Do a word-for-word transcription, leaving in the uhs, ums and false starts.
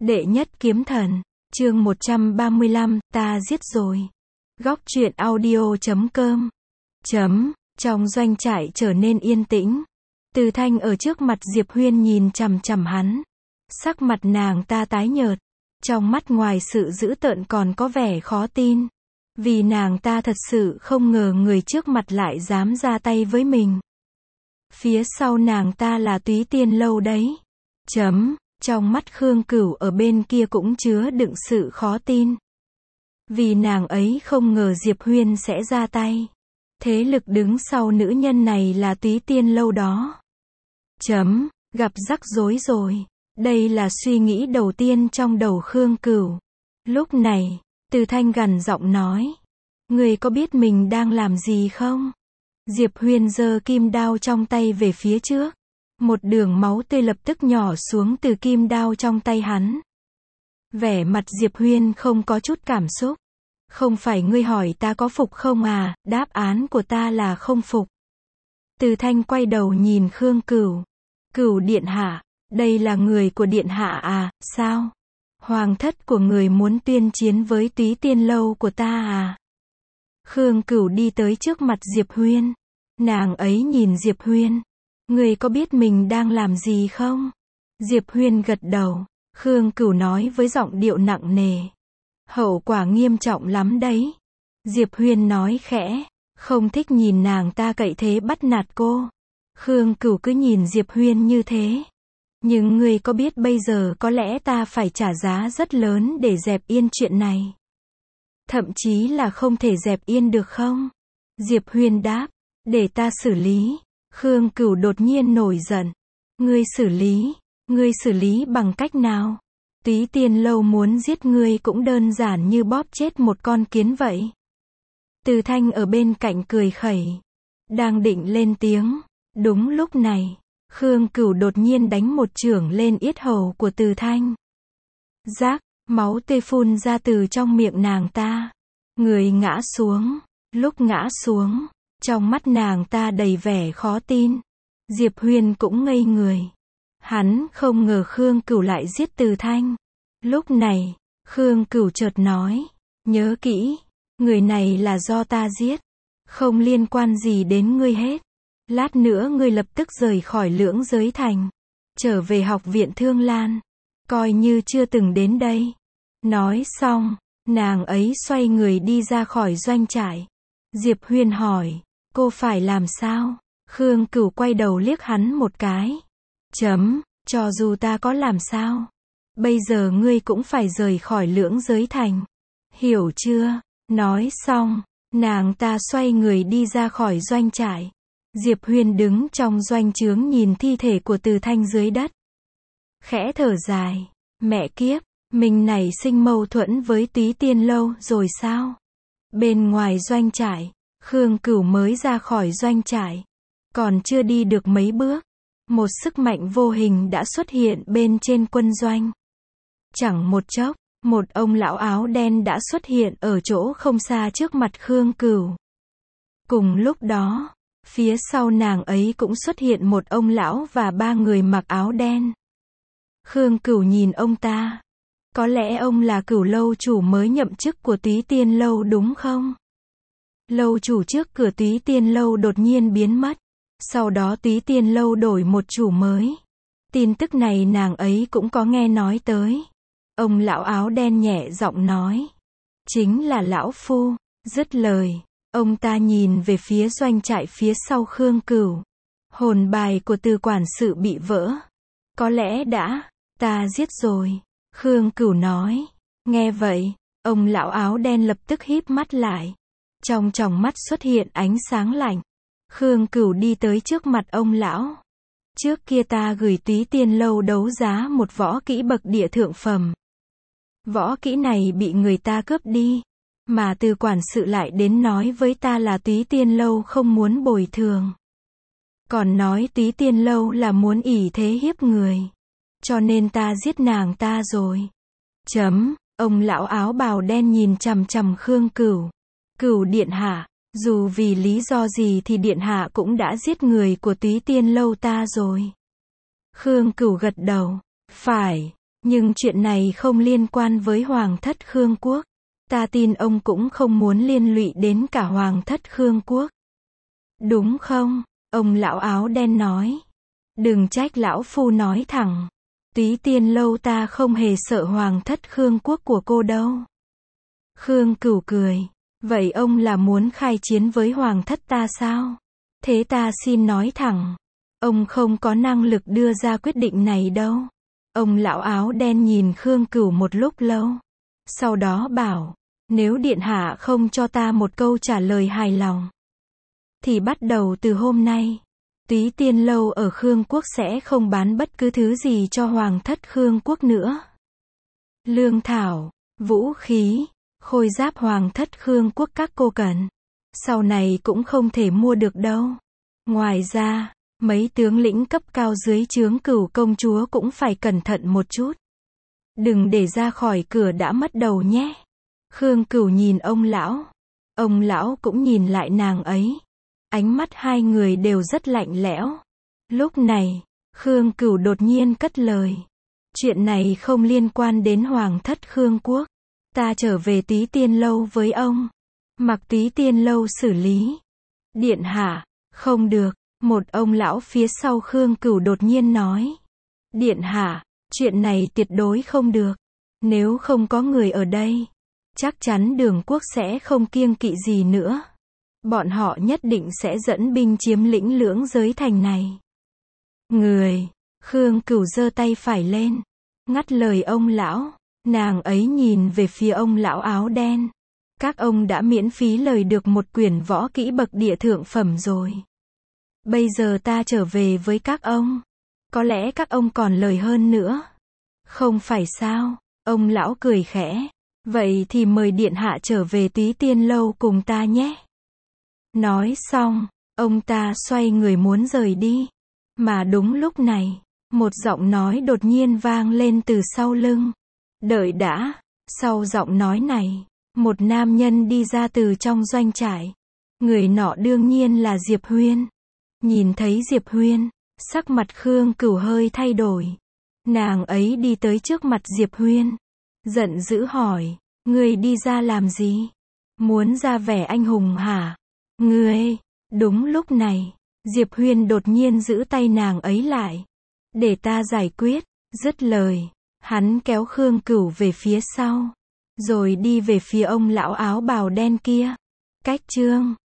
Đệ nhất kiếm thần, chương một trăm ba mươi lăm, ta giết rồi. Góc truyện audio chấm com. Chấm, trong doanh trại trở nên yên tĩnh. Từ Thanh ở trước mặt Diệp Huyên nhìn chằm chằm hắn. Sắc mặt nàng ta tái nhợt. Trong mắt ngoài sự dữ tợn còn có vẻ khó tin. Vì nàng ta thật sự không ngờ người trước mặt lại dám ra tay với mình. Phía sau nàng ta là Túy Tiên Lâu đấy. Chấm. Trong mắt Khương Cửu ở bên kia cũng chứa đựng sự khó tin. Vì nàng ấy không ngờ Diệp Huyên sẽ ra tay. Thế lực đứng sau nữ nhân này là Túy Tiên Lâu đó. Chấm, gặp rắc rối rồi. Đây là suy nghĩ đầu tiên trong đầu Khương Cửu. Lúc này, Từ Thanh gằn giọng nói. Người có biết mình đang làm gì không? Diệp Huyên giơ kim đao trong tay về phía trước. Một đường máu tươi lập tức nhỏ xuống từ kim đao trong tay hắn. Vẻ mặt Diệp Huyên không có chút cảm xúc. Không phải ngươi hỏi ta có phục không à, đáp án của ta là không phục. Từ Thanh quay đầu nhìn Khương Cửu. Cửu điện hạ, đây là người của điện hạ à, sao? Hoàng thất của người muốn tuyên chiến với Túy Tiên Lâu của ta à? Khương Cửu đi tới trước mặt Diệp Huyên. Nàng ấy nhìn Diệp Huyên. Người có biết mình đang làm gì không? Diệp Huyên gật đầu. Khương Cửu nói với giọng điệu nặng nề. Hậu quả nghiêm trọng lắm đấy. Diệp Huyên nói khẽ. Không thích nhìn nàng ta cậy thế bắt nạt cô. Khương Cửu cứ nhìn Diệp Huyên như thế. Nhưng người có biết bây giờ có lẽ ta phải trả giá rất lớn để dẹp yên chuyện này. Thậm chí là không thể dẹp yên được không? Diệp Huyên đáp. Để ta xử lý. Khương Cửu đột nhiên nổi giận. Ngươi xử lý? Ngươi xử lý bằng cách nào? Túy Tiên Lâu muốn giết ngươi cũng đơn giản như bóp chết một con kiến vậy. Từ Thanh ở bên cạnh cười khẩy. Đang định lên tiếng. Đúng lúc này, Khương Cửu đột nhiên đánh một chưởng lên yết hầu của Từ Thanh. Rác, máu tươi phun ra từ trong miệng nàng ta. Người ngã xuống. Lúc ngã xuống, trong mắt nàng ta đầy vẻ khó tin. Diệp Huyên cũng ngây người. Hắn không ngờ Khương Cửu lại giết Từ Thanh. Lúc này, Khương Cửu chợt nói. Nhớ kỹ, người này là do ta giết. Không liên quan gì đến ngươi hết. Lát nữa ngươi lập tức rời khỏi Lưỡng Giới Thành. Trở về học viện Thương Lan. Coi như chưa từng đến đây. Nói xong, nàng ấy xoay người đi ra khỏi doanh trại. Diệp Huyên hỏi. Cô phải làm sao? Khương Cửu quay đầu liếc hắn một cái. Chấm, cho dù ta có làm sao. Bây giờ ngươi cũng phải rời khỏi Lưỡng Giới Thành. Hiểu chưa? Nói xong, nàng ta xoay người đi ra khỏi doanh trại. Diệp Huyên đứng trong doanh trướng nhìn thi thể của Từ Thanh dưới đất. Khẽ thở dài. Mẹ kiếp, mình nảy sinh mâu thuẫn với Túy Tiên Lâu rồi sao? Bên ngoài doanh trại, Khương Cửu mới ra khỏi doanh trại. Còn chưa đi được mấy bước. Một sức mạnh vô hình đã xuất hiện bên trên quân doanh. Chẳng một chốc, một ông lão áo đen đã xuất hiện ở chỗ không xa trước mặt Khương Cửu. Cùng lúc đó, phía sau nàng ấy cũng xuất hiện một ông lão và ba người mặc áo đen. Khương Cửu nhìn ông ta. Có lẽ ông là Cửu lâu chủ mới nhậm chức của Túy Tiên Lâu đúng không? Lâu chủ trước cửa Túy Tiên Lâu đột nhiên biến mất. Sau đó Túy Tiên Lâu đổi một chủ mới. Tin tức này nàng ấy cũng có nghe nói tới. Ông lão áo đen nhẹ giọng nói. Chính là lão phu. Dứt lời, ông ta nhìn về phía doanh trại phía sau Khương Cửu. Hồn bài của Từ quản sự bị vỡ. Có lẽ đã, ta giết rồi. Khương Cửu nói. Nghe vậy, ông lão áo đen lập tức híp mắt lại. Trong tròng mắt xuất hiện ánh sáng lạnh. Khương Cửu đi tới trước mặt ông lão. Trước kia ta gửi Túy Tiên Lâu đấu giá một võ kỹ bậc địa thượng phẩm. Võ kỹ này bị người ta cướp đi. Mà Từ quản sự lại đến nói với ta là Túy Tiên Lâu không muốn bồi thường. Còn nói Túy Tiên Lâu là muốn ỷ thế hiếp người. Cho nên ta giết nàng ta rồi. Chấm, ông lão áo bào đen nhìn chằm chằm Khương Cửu. Cửu điện hạ, dù vì lý do gì thì điện hạ cũng đã giết người của Túy Tiên Lâu ta rồi. Khương Cửu gật đầu. Phải, Nhưng chuyện này không liên quan với Hoàng thất Khương Quốc. Ta tin ông cũng không muốn liên lụy đến cả Hoàng thất Khương Quốc. Đúng không? Ông lão áo đen nói. Đừng trách lão phu nói thẳng. Túy Tiên Lâu ta không hề sợ Hoàng thất Khương Quốc của cô đâu. Khương Cửu cười. Vậy ông là muốn khai chiến với Hoàng thất ta sao? Thế ta xin nói thẳng. Ông không có năng lực đưa ra quyết định này đâu. Ông lão áo đen nhìn Khương Cửu một lúc lâu. Sau đó bảo, nếu điện hạ không cho ta một câu trả lời hài lòng, thì bắt đầu từ hôm nay, Túy Tiên Lâu ở Khương Quốc sẽ không bán bất cứ thứ gì cho Hoàng thất Khương Quốc nữa. Lương thảo, vũ khí, khôi giáp Hoàng thất Khương Quốc các cô cần, sau này cũng không thể mua được đâu. Ngoài ra, mấy tướng lĩnh cấp cao dưới trướng Cửu công chúa cũng phải cẩn thận một chút. Đừng để ra khỏi cửa đã mất đầu nhé. Khương Cửu nhìn ông lão. Ông lão cũng nhìn lại nàng ấy. Ánh mắt hai người đều rất lạnh lẽo. Lúc này, Khương Cửu đột nhiên cất lời. Chuyện này không liên quan đến Hoàng thất Khương Quốc. Ta trở về Túy Tiên Lâu với ông. Mặc Túy Tiên Lâu xử lý. Điện hạ, không được. Một ông lão phía sau Khương Cửu đột nhiên nói. Điện hạ, chuyện này tuyệt đối không được. Nếu không có người ở đây, chắc chắn Đường Quốc sẽ không kiêng kỵ gì nữa. Bọn họ nhất định sẽ dẫn binh chiếm lĩnh Lưỡng Giới Thành này. Người, Khương Cửu giơ tay phải lên, ngắt lời ông lão. Nàng ấy nhìn về phía ông lão áo đen. Các ông đã miễn phí lời được một quyển võ kỹ bậc địa thượng phẩm rồi. Bây giờ ta trở về với các ông. Có lẽ các ông còn lời hơn nữa. Không phải sao? Ông lão cười khẽ. Vậy thì mời điện hạ trở về Túy Tiên Lâu cùng ta nhé. Nói xong, ông ta xoay người muốn rời đi. Mà đúng lúc này, một giọng nói đột nhiên vang lên từ sau lưng. Đợi đã, sau giọng nói này, một nam nhân đi ra từ trong doanh trại. Người nọ đương nhiên là Diệp Huyên. Nhìn thấy Diệp Huyên, sắc mặt Khương Cửu hơi thay đổi. Nàng ấy đi tới trước mặt Diệp Huyên, giận dữ hỏi, ngươi đi ra làm gì? Muốn ra vẻ anh hùng hả? Ngươi, đúng lúc này, Diệp Huyên đột nhiên giữ tay nàng ấy lại. Để ta giải quyết, dứt lời, hắn kéo Khương Cửu về phía sau, rồi đi về phía ông lão áo bào đen kia. Cách chương